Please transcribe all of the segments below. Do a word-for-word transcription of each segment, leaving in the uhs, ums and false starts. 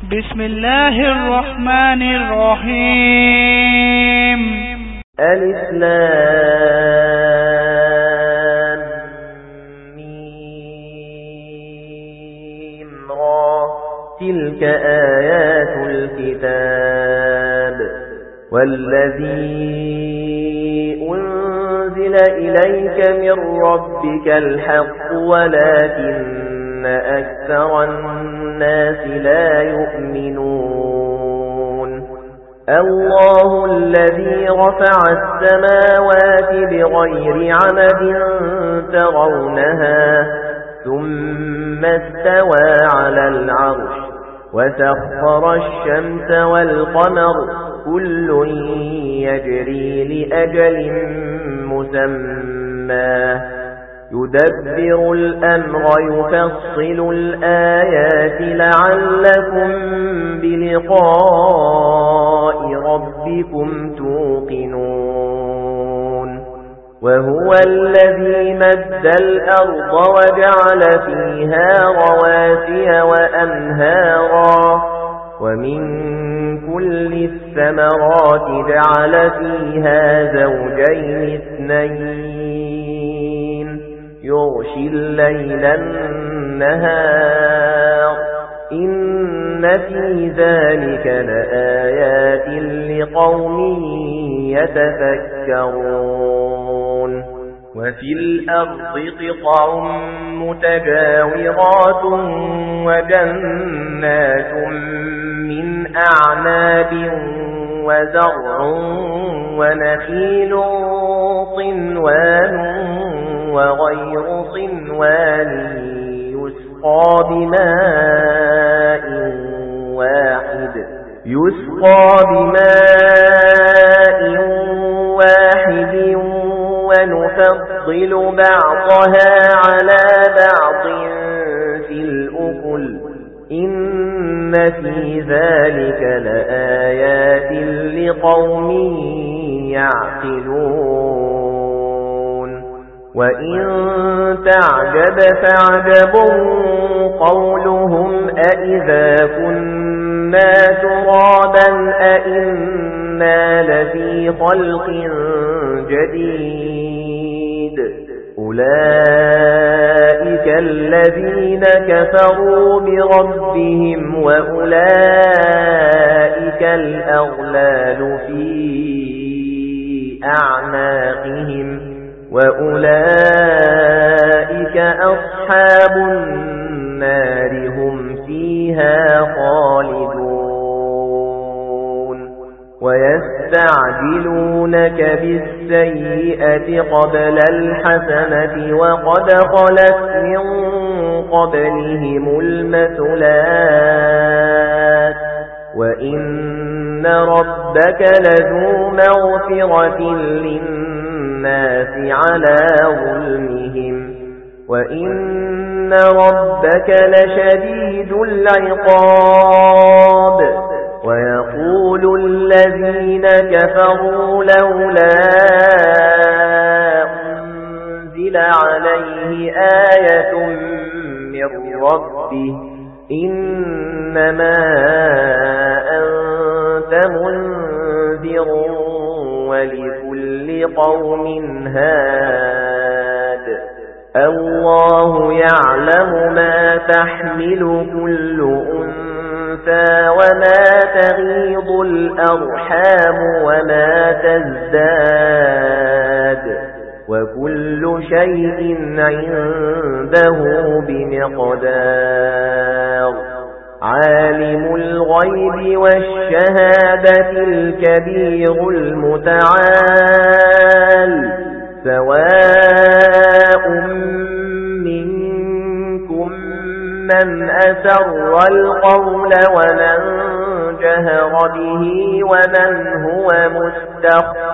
بسم الله الرحمن الرحيم. ألف لام ميم را تلك آيات الكتاب والذي أنزل إليك من ربك الحق ولكن أكثر الناس لا يؤمنون. الله الذي رفع السماوات بغير عمد ترونها ثم استوى على العرش وسخر الشمس والقمر كل يجري لأجل مسمى يدبر الأمر يفصل الآيات لعلكم بلقاء ربكم توقنون. وهو الذي مد الأرض وجعل فيها رواسي وأنهارا ومن كل الثمرات جعل فيها زوجين اثنين يغشي الليل النهار إن في ذلك لآيات لقوم يتفكرون. وفي الأرض قطع متجاورات وجنات من أعناب وزرع ونخيل صنوان وغير صنوان يسقى بماء واحد يسقى بماء واحد ونفضل بعضها على بعض في الأكل إن في ذلك لآيات لقوم يعقلون. وإن تعجب فعجب قولهم أإذا كنا ترابا أإنا لفي خلق جديد أولئك الذين كفروا بربهم وأولئك الأغلال في أعناقهم وأولئك أصحاب النار هم فيها خالدون. ويستعجلونك بالسيئة قبل الحسنة وقد خلت من قبلهم المثلات وإن ربك لذو مغفرة للناس على ظلمهم وإن ربك لشديد العقاب. ويقول الذين كفروا لولا أنزل عليه آية من ربه إنما أنت منذر ولكل قوم هاد الله يعلم ما تحمل كل أنثى وما تغيض الأرحام وما تزداد وكل شيء عنده بمقدار. عالم الغيب والشهادة الكبير المتعال سواء منكم من أسر القول ومن جهر به ومن هو مستخف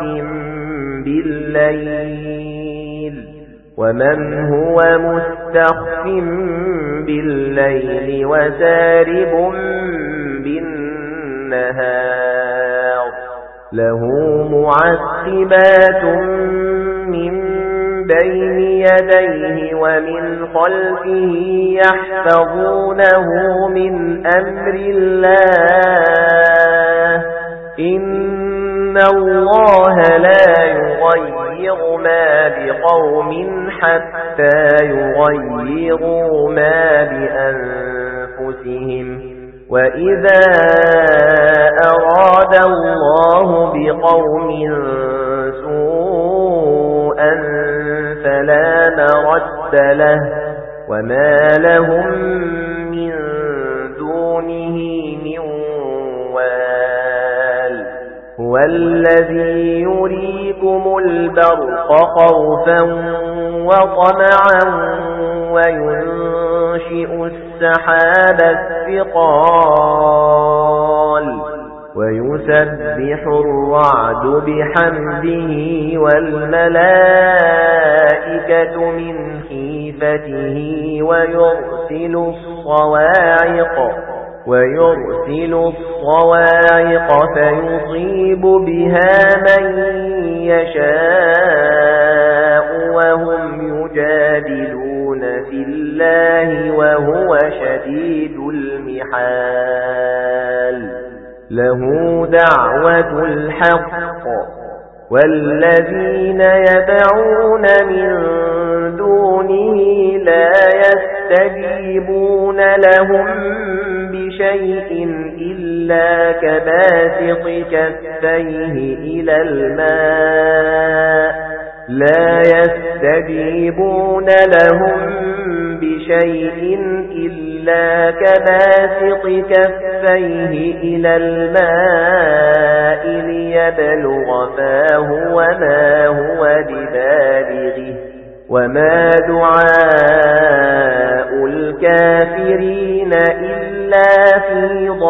بالليل ومن هو مستخف بالليل وسارب بالنهار له معقبات من بين يديه ومن خلفه يحفظونه من أمر الله إن الله لا يغير ما بقوم حتى يغيروا ما بأنفسهم وإذا أراد الله بقوم سوءا فلا مرد له وما لهم من دونه من وال هو الذي يريكم البرق خوفا وطمعا وينشئ السحاب الثقال ويسبح الرعد بحمده والملائكة من خيفته ويرسل الصواعق ويرسل الصواعق فيصيب بها من يشاء وهم يجادلون في الله وهو شديد المحال له دعوة الحق والذين يدعون من دونه لا يستجيبون لهم بشيء إلا كباسط كفيه إلى الماء لا يستجيبون لهم بشيء إلا كباسط كفيه إلى الماء ليبلغ فاه وما هو ببالغه وما دعاء الكافرين إلا في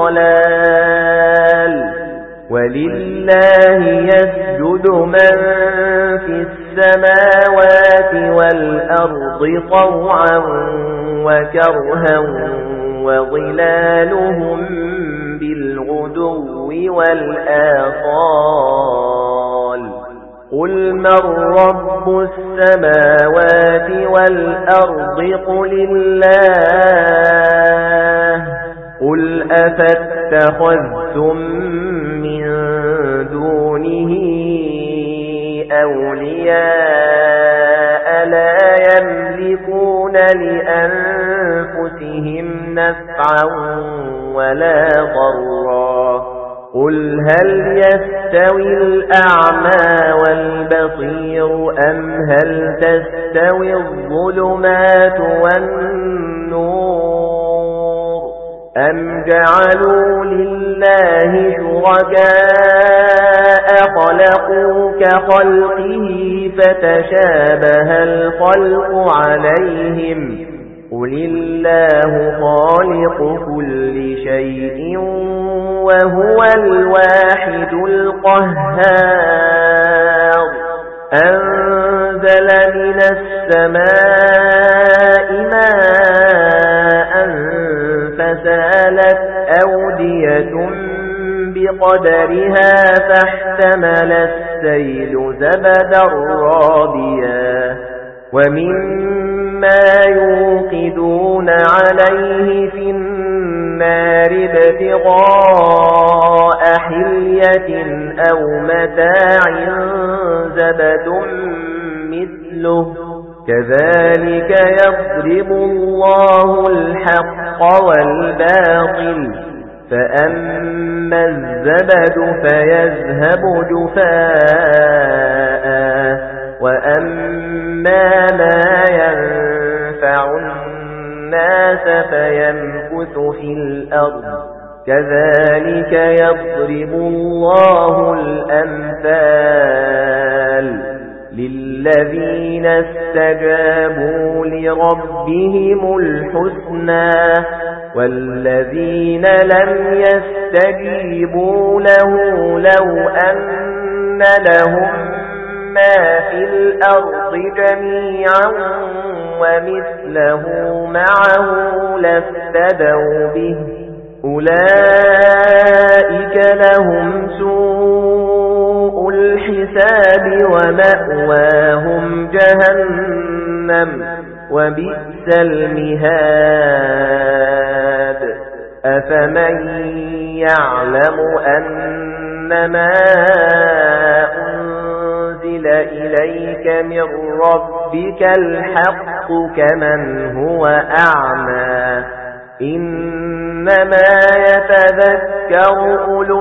ضلال ولله يسجد من في السماوات والأرض طوعا وكرها وظلالهم بالغدو والآصال قل من رب السماوات والأرض قل الله قل أفاتخذتم من دونه أولياء لا يملكون لأنفسهم نفعا ولا ضرا قل هل يستوي الأعمى والبصير أم هل تستوي الظلمات والنور أم جعلوا لله شركاء خلقوا كخلقه فتشابه الخلق عليهم قل الله خالق كل شيء وهو الواحد القهار أنزل من السماء ماء فسالت أودية بقدرها فاحتمل السيل زبدا رابيا ومما يوقدون عليه في النار ابتغاء حلية أو متاع زبد مثله كذلك يضرب الله الحق والباطل فأما الزبد فيذهب جفاء وأما ما ينفع الناس فيمكث في الأرض كذلك يضرب الله الأمثال للذين استجابوا لربهم الحسنى والذين لم يستجيبوا له لو أن لهم ما في الأرض جميعا ومثله معه لافتدوا به أولئك لهم سوء الحساب الحساب ومأواهم جهنم وبئس المهاد أفمن يعلم أنما أنزل إليك من ربك الحق كمن هو أعمى إنما يتذكر أولو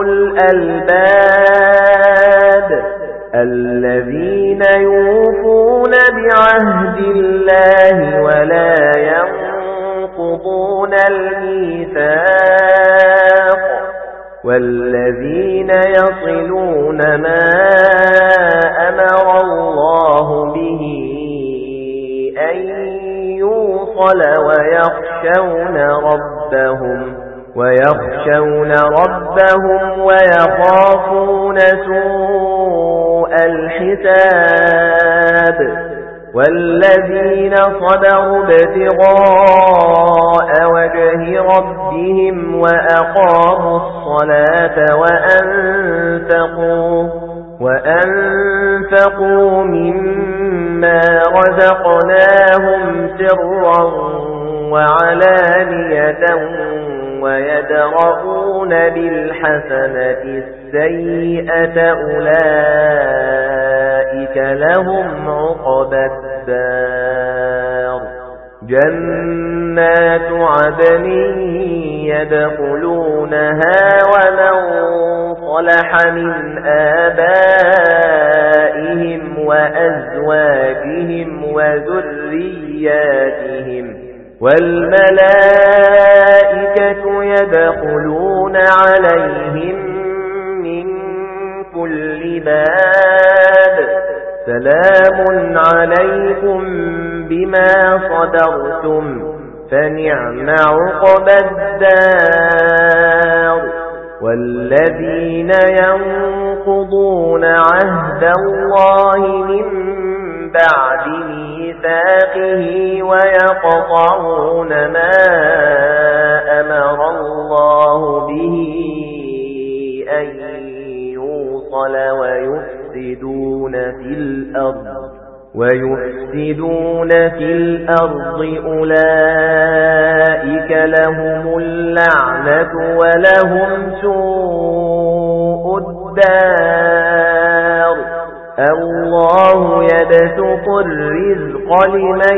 الألباب الذين يوفون بعهد الله ولا ينقضون الميثاق والذين يصلون ما أمر الله به أن يوصل ويخشون ربهم ويخشون ربهم ويخافون سوء الحساب والذين صبروا ابتغاء وجه ربهم وأقاموا الصلاة وأنفقوا وأنفقوا مما رزقناهم سرا وعلانية ويدرؤون بالحسنة السيئة أولئك لهم عقبى الدار جنات عدن يدخلونها ومن صلح من آبائهم وأزواجهم وذرياتهم والملائكة يدخلون عليهم من كل باب سلام عليكم بما صبرتم فنعم عقبى الدار والذين ينقضون عهد الله من بعد ميثاقه ويقطعون ما أمر الله به أن يوصل ويفسدون في الأرض ويفسدون في الأرض أولئك لهم اللعنة ولهم سوء الدار الله يبسط الرزق لمن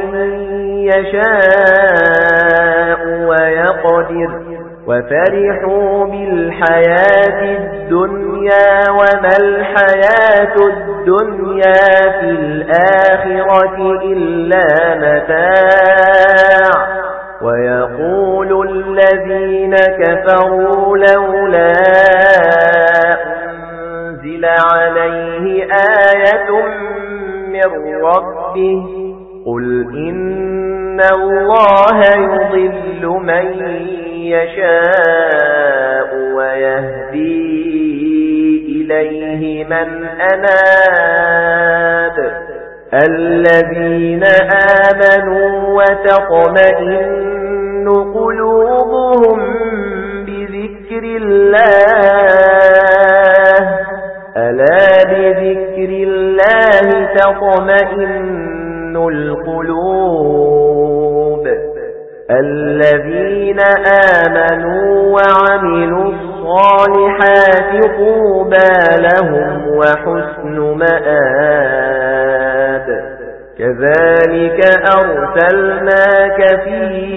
يشاء ويقدر وفرحوا بالحياة الدنيا وما الحياة الدنيا في الآخرة إلا متاع ويقول الذين كفروا لولا أنزل عليه آية من ربه قل إن الله يضل من يشاء ويهدي إليه من أناب الذين آمنوا وتطمئن قلوبهم بذكر الله ألا بذكر الله تطمئن القلوب الذين آمنوا وعملوا الصالحات طوبى لهم وحسن مآب كذلك أرسلناك في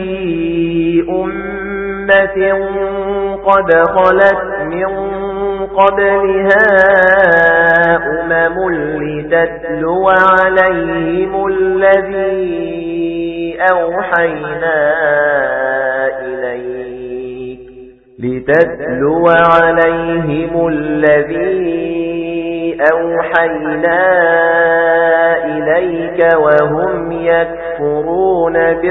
أمة قد خلت من قبلها أمم لتتلو عليهم الذي أوحينا إليك لتتلو عليهم الذي أوحينا إليك وهم يكفرون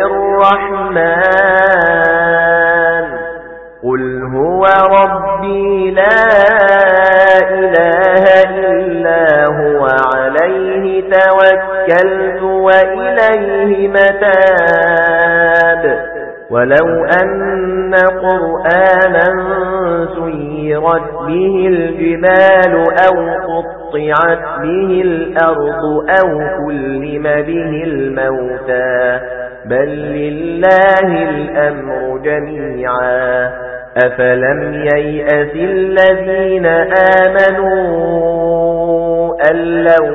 بالرحمن قل هو ربي لا إله إلا هو عليه توكلت وإليه متاب ولو أن قرآنا سيرت وسيرت به الجبال أو قطعت به الأرض أو كلم به الموتى بل لله الأمر جميعا أفلم ييأس الذين آمنوا أن لو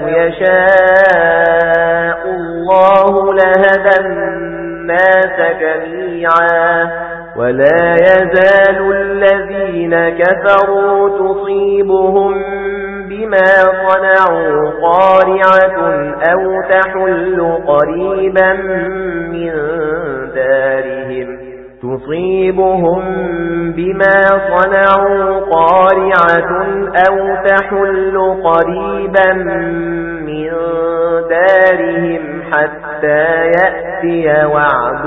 يشاء الله لهدى الناس جميعا ولا يزال الذين كفروا تصيبهم بما صنعوا قارعة أو تحل قريبا من دارهم تصيبهم بما صنعوا قارعة أو تحل قريبا من دارهم حتى يأتي وعد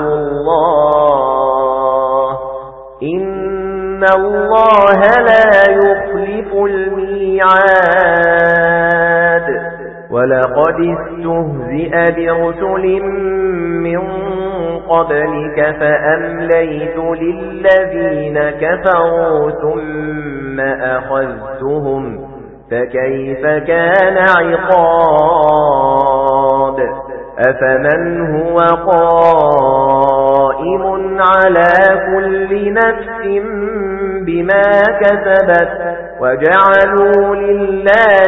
الله إن الله لا يخلف الميعاد ولقد استهزئ برسل من قبلك فأمليت للذين كفروا ثم أخذتهم فكيف كان عقاب أفمن هو قائم على كل نفس بما كسبت وجعلوا لله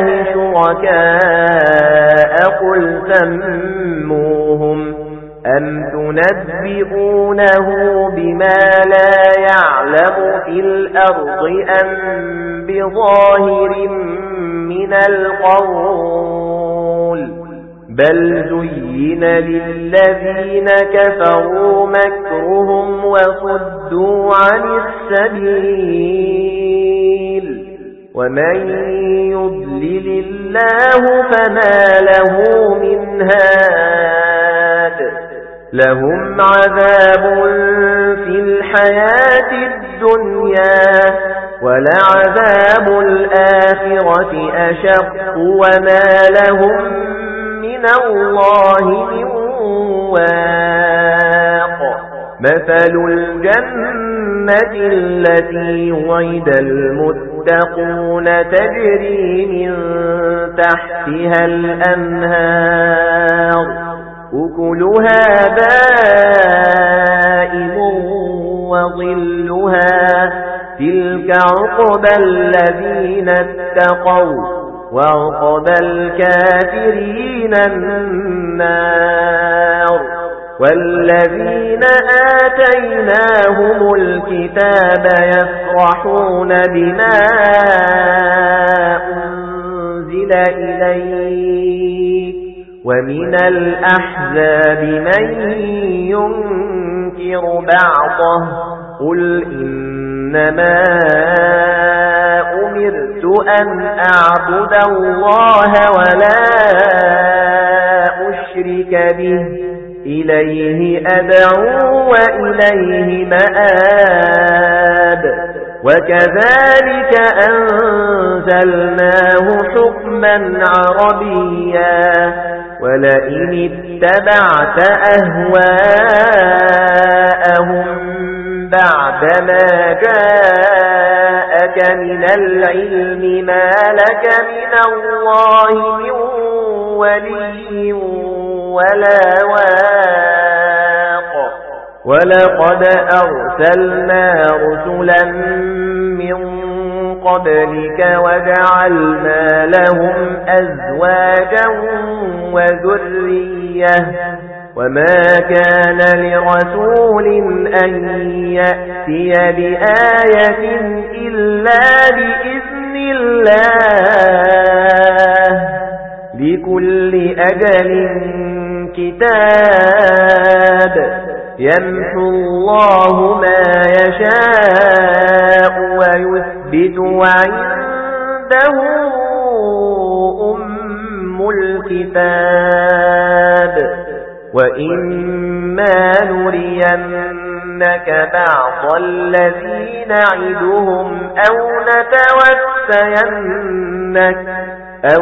شركاء قل سموهم أم تنبئونه بما لا يعلم في الأرض أم بظاهر من القول بل زين للذين كفروا مكرهم وصدوا عن السبيل ومن يضلل الله فما له من هاد لهم عذاب في الحياة الدنيا ولعذاب الآخرة أشق وما لهم من الله من واق مثل الجنة التي وعد المتقون تجري من تحتها الأنهار أكلها دائم وظلها تلك عقبى الذين اتقوا وعقبى الكافرين النار والذين آتيناهم الكتاب يفرحون بما أنزل إليك ومن الأحزاب من ينكر بعضه قل إنما أمرت أن أعبد الله ولا أشرك به إليه أدعو وإليه مآب وكذلك أنزلناه حكما عربيا ولئن اتبعت أهواءهم بعدما جاءك من العلم ما لك من الله من ولي ولا واق ولقد أرسلنا رسلا من قبلك وجعلنا لهم أزواجا وذرية وما كان لرسول أن يأتي بآية إلا بإذن الله لكل أجل كتاب يمحو الله ما يشاء ويثبت وعنده أم الكتاب وإما نرينك بعض الذي نعدهم أو نتوفينك أو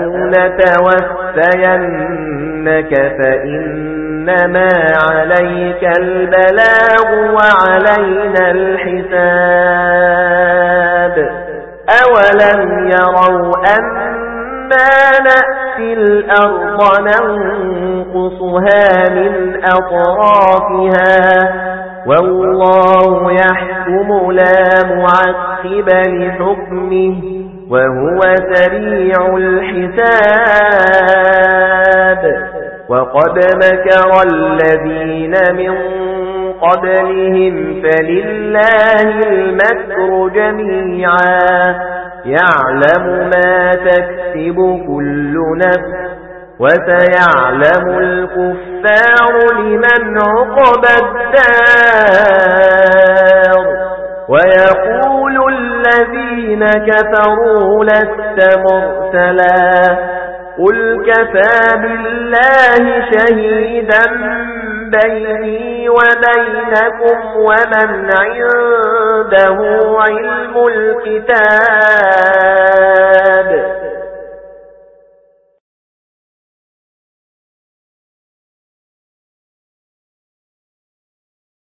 نتوفينك فإنما عليك البلاغ وعلينا الحساب أولم يروا أنا نأتي الأرض ننقصها من أطرافها والله يحكم لا معقب لحكمه وهو سريع الحساب وقد مكر الذين من قبلهم فلله المكر جميعا يعلم ما تكسب كل نفس وسيعلم الكفار لمن عقبى الدار ويقول الذين كفروا لست مرسلا قل كفى بالله شهيدا بيني وبينكم ومن عنده علم الكتاب